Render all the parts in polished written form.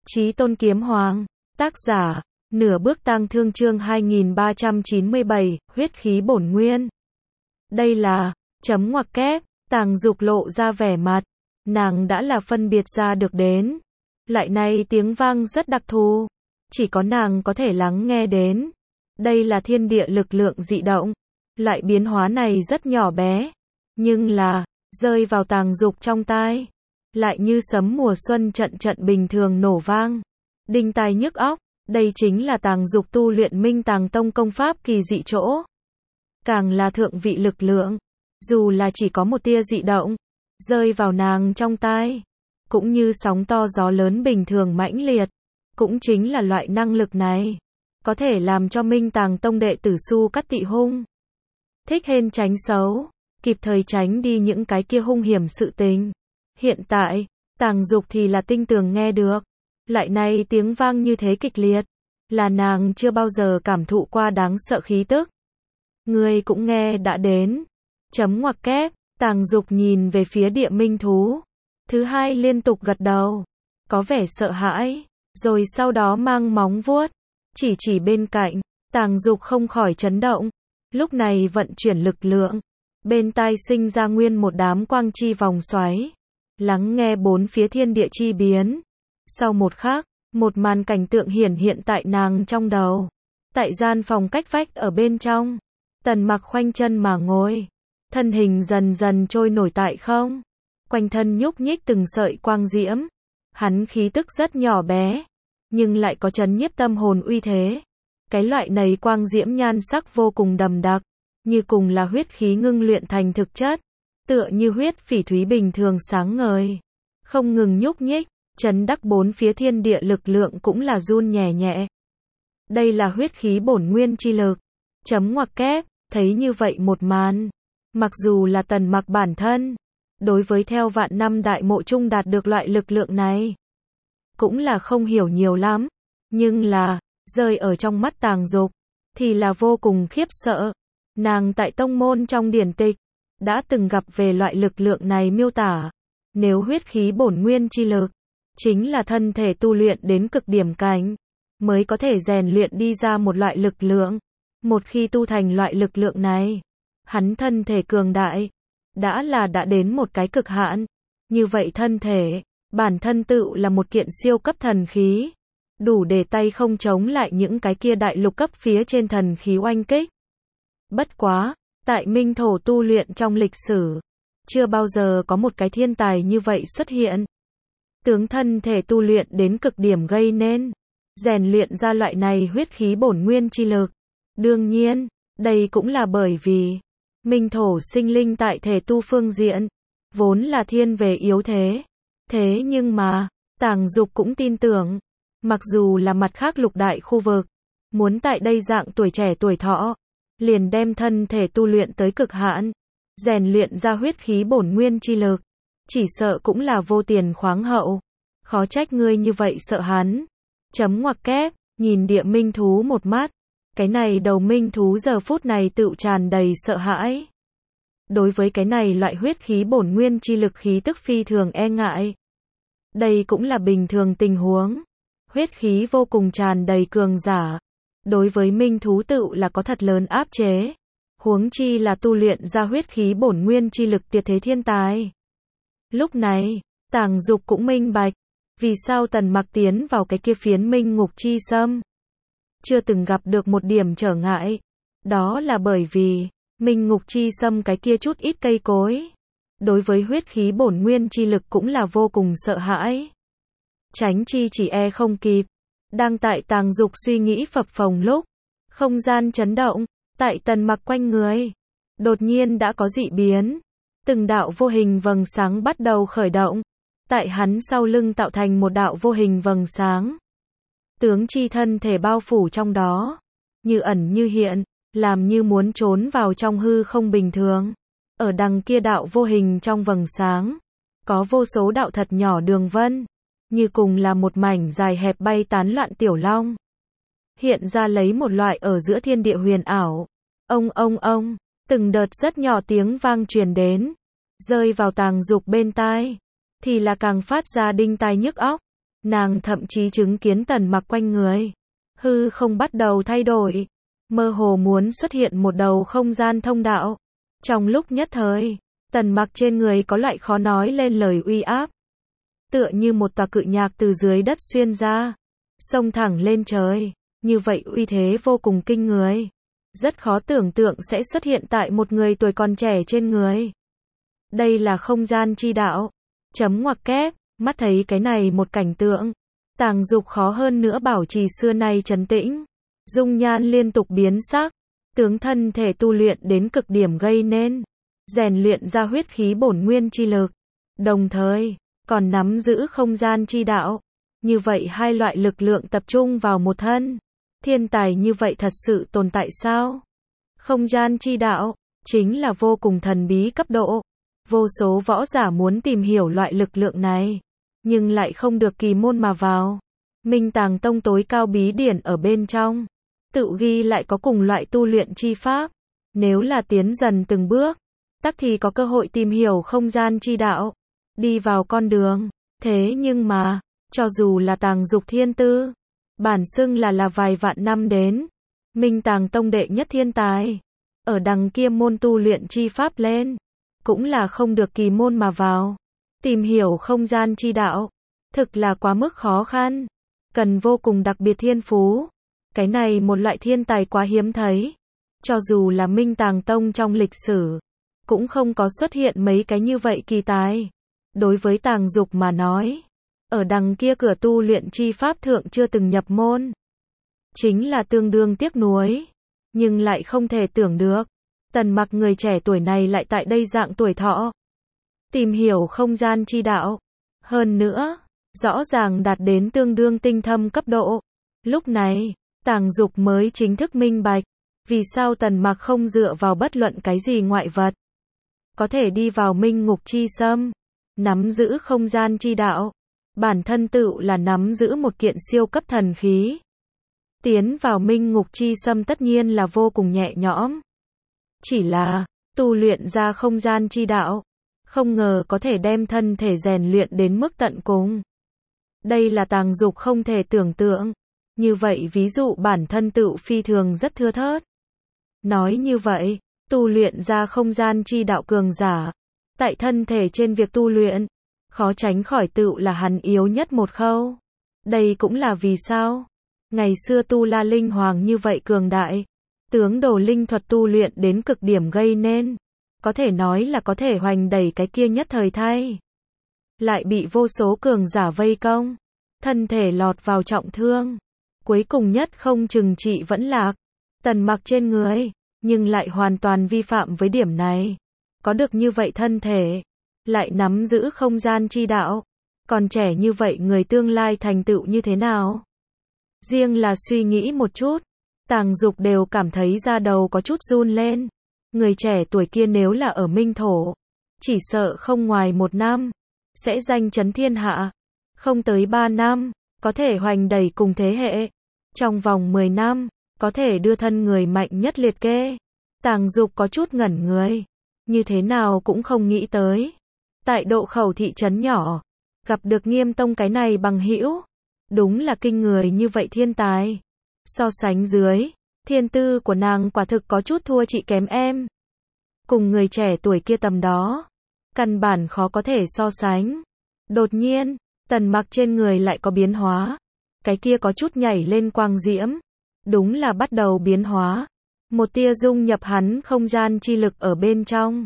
Chí Tôn Kiếm Hoàng, tác giả, Nửa Bước Tang Thương chương 2397, huyết khí bổn nguyên. Đây là, chấm ngoặc kép, Tàng Dục lộ ra vẻ mặt, nàng đã là phân biệt ra được đến. Lại này tiếng vang rất đặc thù, chỉ có nàng có thể lắng nghe đến. Đây là thiên địa lực lượng dị động, loại biến hóa này rất nhỏ bé, nhưng là, rơi vào Tàng Dục trong tai, lại như sấm mùa xuân trận trận bình thường nổ vang, đinh tai nhức óc. Đây chính là Tàng Dục tu luyện Minh Tàng Tông công pháp kỳ dị chỗ. Càng là thượng vị lực lượng, dù là chỉ có một tia dị động, rơi vào nàng trong tai, cũng như sóng to gió lớn bình thường mãnh liệt. Cũng chính là loại năng lực này, có thể làm cho Minh Tàng Tông đệ tử Su Cắt Tị hung thích hên tránh xấu, kịp thời tránh đi những cái kia hung hiểm sự tình. Hiện tại, Tàng Dục thì là tinh tường nghe được. Lại này tiếng vang như thế kịch liệt, là nàng chưa bao giờ cảm thụ qua đáng sợ khí tức. Ngươi cũng nghe đã đến. Chấm ngoặc kép, Tàng Dục nhìn về phía địa minh thú. Thứ hai liên tục gật đầu, có vẻ sợ hãi, rồi sau đó mang móng vuốt, chỉ bên cạnh. Tàng Dục không khỏi chấn động, lúc này vận chuyển lực lượng, bên tai sinh ra nguyên một đám quang chi vòng xoáy, lắng nghe bốn phía thiên địa chi biến. Sau một khắc, một màn cảnh tượng hiển hiện tại nàng trong đầu. Tại gian phòng cách vách ở bên trong, Tần Mặc khoanh chân mà ngồi, thân hình dần dần trôi nổi tại không, quanh thân nhúc nhích từng sợi quang diễm. Hắn khí tức rất nhỏ bé, nhưng lại có chấn nhiếp tâm hồn uy thế. Cái loại này quang diễm nhan sắc vô cùng đậm đặc, như cùng là huyết khí ngưng luyện thành thực chất, tựa như huyết phỉ thúy bình thường sáng ngời, không ngừng nhúc nhích. Chấn đắc bốn phía thiên địa lực lượng cũng là run nhẹ nhẹ. Đây là huyết khí bổn nguyên chi lực. Chấm ngoặc kép, thấy như vậy một màn. Mặc dù là Tần Mặc bản thân, đối với theo vạn năm đại mộ chung đạt được loại lực lượng này, cũng là không hiểu nhiều lắm. Nhưng là, rơi ở trong mắt Tàng Dục, thì là vô cùng khiếp sợ. Nàng tại tông môn trong điển tịch, đã từng gặp về loại lực lượng này miêu tả. Nếu huyết khí bổn nguyên chi lực, chính là thân thể tu luyện đến cực điểm cảnh, mới có thể rèn luyện đi ra một loại lực lượng. Một khi tu thành loại lực lượng này, hắn thân thể cường đại, đã đến một cái cực hạn. Như vậy thân thể, bản thân tự là một kiện siêu cấp thần khí, đủ để tay không chống lại những cái kia đại lục cấp phía trên thần khí oanh kích. Bất quá, tại Minh Thổ tu luyện trong lịch sử, chưa bao giờ có một cái thiên tài như vậy xuất hiện. Tướng thân thể tu luyện đến cực điểm gây nên, rèn luyện ra loại này huyết khí bổn nguyên chi lực. Đương nhiên, đây cũng là bởi vì, Minh Thổ sinh linh tại thể tu phương diện, vốn là thiên về yếu thế. Thế nhưng mà, Tàng Dục cũng tin tưởng, mặc dù là mặt khác lục đại khu vực, muốn tại đây dạng tuổi trẻ tuổi thọ, liền đem thân thể tu luyện tới cực hạn, rèn luyện ra huyết khí bổn nguyên chi lực. Chỉ sợ cũng là vô tiền khoáng hậu. Khó trách ngươi như vậy sợ hắn. Chấm ngoặc kép, nhìn địa minh thú một mắt. Cái này đầu minh thú giờ phút này tự tràn đầy sợ hãi. Đối với cái này loại huyết khí bổn nguyên chi lực khí tức phi thường e ngại. Đây cũng là bình thường tình huống. Huyết khí vô cùng tràn đầy cường giả. Đối với minh thú tự là có thật lớn áp chế. Huống chi là tu luyện ra huyết khí bổn nguyên chi lực tuyệt thế thiên tài. Lúc này, Tàng Dục cũng minh bạch, vì sao Tần Mặc tiến vào cái kia phiến minh ngục chi xâm, chưa từng gặp được một điểm trở ngại. Đó là bởi vì, minh ngục chi xâm cái kia chút ít cây cối, đối với huyết khí bổn nguyên chi lực cũng là vô cùng sợ hãi. Tránh chi chỉ e không kịp. Đang tại Tàng Dục suy nghĩ phập phồng lúc, không gian chấn động, tại Tần Mặc quanh người, đột nhiên đã có dị biến. Từng đạo vô hình vầng sáng bắt đầu khởi động, tại hắn sau lưng tạo thành một đạo vô hình vầng sáng. Tướng chi thân thể bao phủ trong đó, như ẩn như hiện, làm như muốn trốn vào trong hư không bình thường. Ở đằng kia đạo vô hình trong vầng sáng, có vô số đạo thật nhỏ đường vân, như cùng là một mảnh dài hẹp bay tán loạn tiểu long. Hiện ra lấy một loại ở giữa thiên địa huyền ảo. Ông, từng đợt rất nhỏ tiếng vang truyền đến, rơi vào Tàng Dục bên tai, thì là càng phát ra đinh tai nhức óc. Nàng thậm chí chứng kiến Tần Mặc quanh người hư không bắt đầu thay đổi, mơ hồ muốn xuất hiện một đầu không gian thông đạo. Trong lúc nhất thời, Tần Mặc trên người có loại khó nói lên lời uy áp, tựa như một tòa cự nhạc từ dưới đất xuyên ra, xông thẳng lên trời, như vậy uy thế vô cùng kinh người, rất khó tưởng tượng sẽ xuất hiện tại một người tuổi còn trẻ trên người. Đây là không gian chi đạo. Chấm ngoặc kép, mắt thấy cái này một cảnh tượng, Tàng Dục khó hơn nữa bảo trì xưa nay trấn tĩnh, dung nhan liên tục biến sắc, tướng thân thể tu luyện đến cực điểm gây nên, rèn luyện ra huyết khí bổn nguyên chi lực, đồng thời còn nắm giữ không gian chi đạo. Như vậy hai loại lực lượng tập trung vào một thân, thiên tài như vậy thật sự tồn tại sao? Không gian chi đạo chính là vô cùng thần bí cấp độ. Vô số võ giả muốn tìm hiểu loại lực lượng này, nhưng lại không được kỳ môn mà vào. Minh Tàng Tông tối cao bí điển ở bên trong, tự ghi lại có cùng loại tu luyện chi pháp. Nếu là tiến dần từng bước, tắc thì có cơ hội tìm hiểu không gian chi đạo, đi vào con đường. Thế nhưng mà, cho dù là Tàng Dục thiên tư, bản xưng là vài vạn năm đến, Minh Tàng Tông đệ nhất thiên tài, ở đằng kia môn tu luyện chi pháp lên, cũng là không được kỳ môn mà vào. Tìm hiểu không gian chi đạo, thực là quá mức khó khăn, cần vô cùng đặc biệt thiên phú. Cái này một loại thiên tài quá hiếm thấy, cho dù là Minh Tàng Tông trong lịch sử, cũng không có xuất hiện mấy cái như vậy kỳ tài. Đối với Tàng Dục mà nói, ở đằng kia cửa tu luyện chi pháp thượng chưa từng nhập môn, chính là tương đương tiếc nuối, nhưng lại không thể tưởng được. Tần Mặc người trẻ tuổi này lại tại đây dạng tuổi thọ, tìm hiểu không gian chi đạo. Hơn nữa, rõ ràng đạt đến tương đương tinh thâm cấp độ. Lúc này, Tàng Dục mới chính thức minh bạch, vì sao Tần Mặc không dựa vào bất luận cái gì ngoại vật, có thể đi vào minh ngục chi xâm, nắm giữ không gian chi đạo. Bản thân tự là nắm giữ một kiện siêu cấp thần khí. Tiến vào minh ngục chi xâm tất nhiên là vô cùng nhẹ nhõm. Chỉ là, tu luyện ra không gian chi đạo, không ngờ có thể đem thân thể rèn luyện đến mức tận cùng. Đây là Tàng Dục không thể tưởng tượng. Như vậy ví dụ bản thân tự phi thường rất thưa thớt. Nói như vậy, tu luyện ra không gian chi đạo cường giả, tại thân thể trên việc tu luyện, khó tránh khỏi tự là hắn yếu nhất một khâu. Đây cũng là vì sao ngày xưa Tu La Linh Hoàng như vậy cường đại, tướng đồ linh thuật tu luyện đến cực điểm gây nên, có thể nói là có thể hoành đẩy cái kia nhất thời thay. Lại bị vô số cường giả vây công, thân thể lọt vào trọng thương, cuối cùng nhất không chừng trị vẫn lạc. Tần Mặc trên người, nhưng lại hoàn toàn vi phạm với điểm này. Có được như vậy thân thể, lại nắm giữ không gian chi đạo, còn trẻ như vậy người tương lai thành tựu như thế nào? Riêng là suy nghĩ một chút, Tàng Dục đều cảm thấy da đầu có chút run lên. Người trẻ tuổi kia nếu là ở Minh Thổ, chỉ sợ không ngoài 1 năm, sẽ danh chấn thiên hạ. Không tới 3 năm, có thể hoành đẩy cùng thế hệ. Trong vòng 10 năm, có thể đưa thân người mạnh nhất liệt kê. Tàng Dục có chút ngẩn người, như thế nào cũng không nghĩ tới. Tại Độ Khẩu thị trấn nhỏ, gặp được Nghiêm Tông cái này bằng hữu, đúng là kinh người như vậy thiên tài. So sánh dưới, thiên tư của nàng quả thực có chút thua chị kém em. Cùng người trẻ tuổi kia tầm đó, căn bản khó có thể so sánh. Đột nhiên, Tần Mặc trên người lại có biến hóa. Cái kia có chút nhảy lên quang diễm, đúng là bắt đầu biến hóa. Một tia dung nhập hắn không gian chi lực ở bên trong.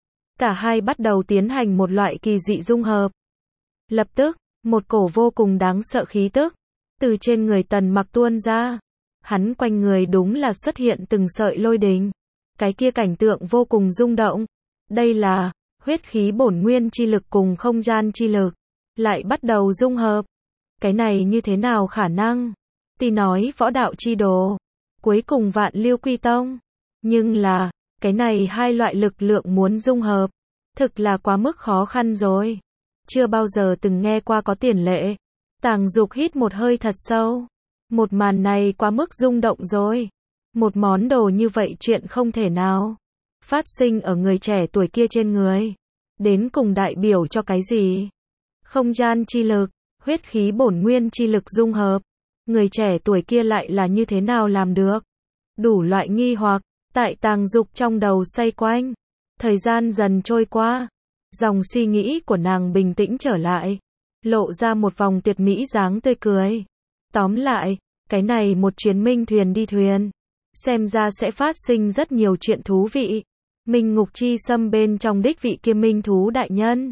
Cả hai bắt đầu tiến hành một loại kỳ dị dung hợp. Lập tức, một cổ vô cùng đáng sợ khí tức từ trên người Tần Mặc tuôn ra. Hắn quanh người đúng là xuất hiện từng sợi lôi đình. Cái kia cảnh tượng vô cùng rung động. Đây là huyết khí bổn nguyên chi lực cùng không gian chi lực lại bắt đầu dung hợp. Cái này như thế nào khả năng? Tuy nói võ đạo chi đồ, cuối cùng vạn lưu quy tông, nhưng là, cái này hai loại lực lượng muốn dung hợp, thực là quá mức khó khăn rồi. Chưa bao giờ từng nghe qua có tiền lệ. Tàng Dục hít một hơi thật sâu. Một màn này quá mức rung động rồi. Một món đồ như vậy chuyện không thể nào phát sinh ở người trẻ tuổi kia trên người. Đến cùng đại biểu cho cái gì? Không gian chi lực, huyết khí bổn nguyên chi lực dung hợp. Người trẻ tuổi kia lại là như thế nào làm được? Đủ loại nghi hoặc, tại Tàng Dục trong đầu xoay quanh. Thời gian dần trôi qua, dòng suy nghĩ của nàng bình tĩnh trở lại, lộ ra một vòng tuyệt mỹ dáng tươi cười. Tóm lại, cái này một chuyến minh thuyền đi thuyền, xem ra sẽ phát sinh rất nhiều chuyện thú vị. Minh Ngục Chi Sâm bên trong đích vị kia minh thú đại nhân,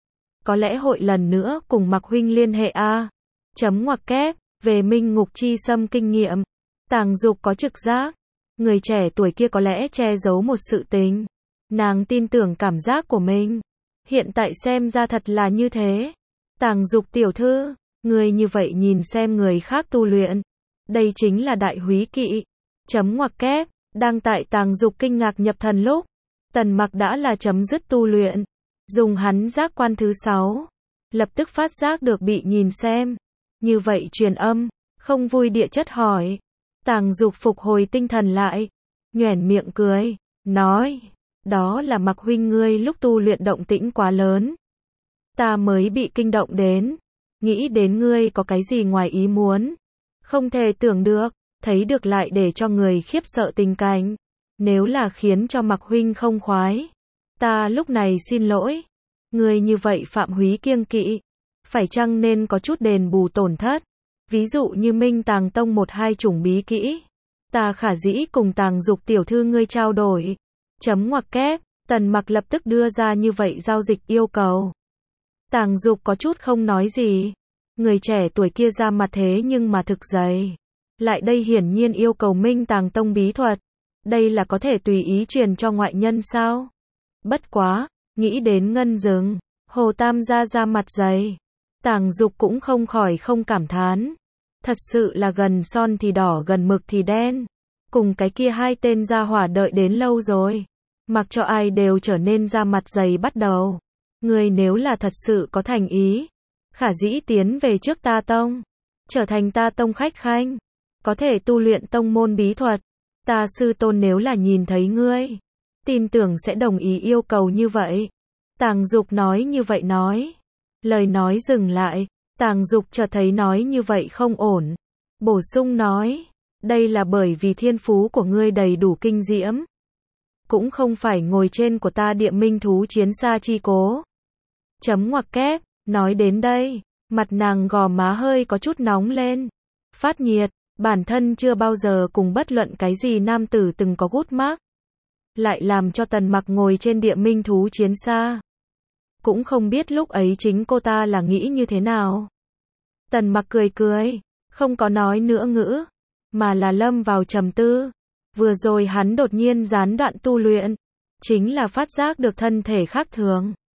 có lẽ hội lần nữa cùng Mạc huynh liên hệ a. Chấm ngoặc kép, về Minh Ngục Chi Sâm kinh nghiệm, Tàng Dục có trực giác, người trẻ tuổi kia có lẽ che giấu một sự tình. Nàng tin tưởng cảm giác của mình. Hiện tại xem ra thật là như thế. Tàng Dục tiểu thư, người như vậy nhìn xem người khác tu luyện, đây chính là đại húy kỵ. Chấm ngoặc kép, đang tại Tàng Dục kinh ngạc nhập thần lúc, Tần Mặc đã là chấm dứt tu luyện, dùng hắn giác quan thứ 6, lập tức phát giác được bị nhìn xem. Như vậy truyền âm, không vui địa chất hỏi. Tàng Dục phục hồi tinh thần lại, nhoẻn miệng cười, nói, đó là Mạc huynh ngươi lúc tu luyện động tĩnh quá lớn, ta mới bị kinh động đến, nghĩ đến ngươi có cái gì ngoài ý muốn, không thể tưởng được, thấy được lại để cho người khiếp sợ tình cảnh, nếu là khiến cho Mạc huynh không khoái, ta lúc này xin lỗi, ngươi như vậy phạm húy kiêng kỵ, phải chăng nên có chút đền bù tổn thất, ví dụ như Minh Tàng Tông một hai chủng bí kỹ, ta khả dĩ cùng Tàng Dục tiểu thư ngươi trao đổi. Chấm ngoặc kép, Tần Mặc lập tức đưa ra như vậy giao dịch yêu cầu. Tàng Dục có chút không nói gì. Người trẻ tuổi kia ra mặt thế nhưng mà thực dày. Lại đây hiển nhiên yêu cầu Minh Tàng Tông bí thuật. Đây là có thể tùy ý truyền cho ngoại nhân sao? Bất quá, nghĩ đến Ngân Dừng, Hồ Tam gia ra mặt dày. Tàng Dục cũng không khỏi không cảm thán. Thật sự là gần son thì đỏ gần mực thì đen. Cùng cái kia hai tên gia hỏa đợi đến lâu rồi. Mặc cho ai đều trở nên ra mặt dày bắt đầu. Người nếu là thật sự có thành ý, khả dĩ tiến về trước ta tông, trở thành ta tông khách khanh, có thể tu luyện tông môn bí thuật. Ta sư tôn nếu là nhìn thấy ngươi, tin tưởng sẽ đồng ý yêu cầu như vậy. Tàng Dục nói như vậy nói. Lời nói dừng lại, Tàng Dục chợt thấy nói như vậy không ổn. Bổ sung nói, đây là bởi vì thiên phú của ngươi đầy đủ kinh diễm. Cũng không phải ngồi trên của ta địa minh thú chiến xa chi cố. Chấm ngoặc kép, nói đến đây, mặt nàng gò má hơi có chút nóng lên. Phát nhiệt, bản thân chưa bao giờ cùng bất luận cái gì nam tử từng có gút mác. Lại làm cho Tần Mặc ngồi trên địa minh thú chiến xa. Cũng không biết lúc ấy chính cô ta là nghĩ như thế nào. Tần Mặc cười cười, không có nói nữa ngữ, mà là lâm vào trầm tư. Vừa rồi hắn đột nhiên gián đoạn tu luyện, chính là phát giác được thân thể khác thường.